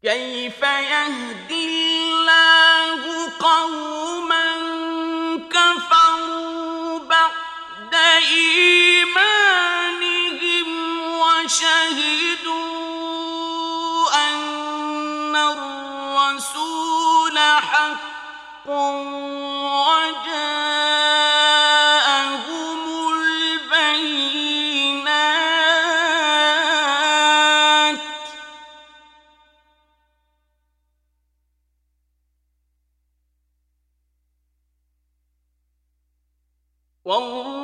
كيف يهدي الله قوما كفروا بعد إيمانهم وشهدوا أن الرسول حق وجاءهم البينات والله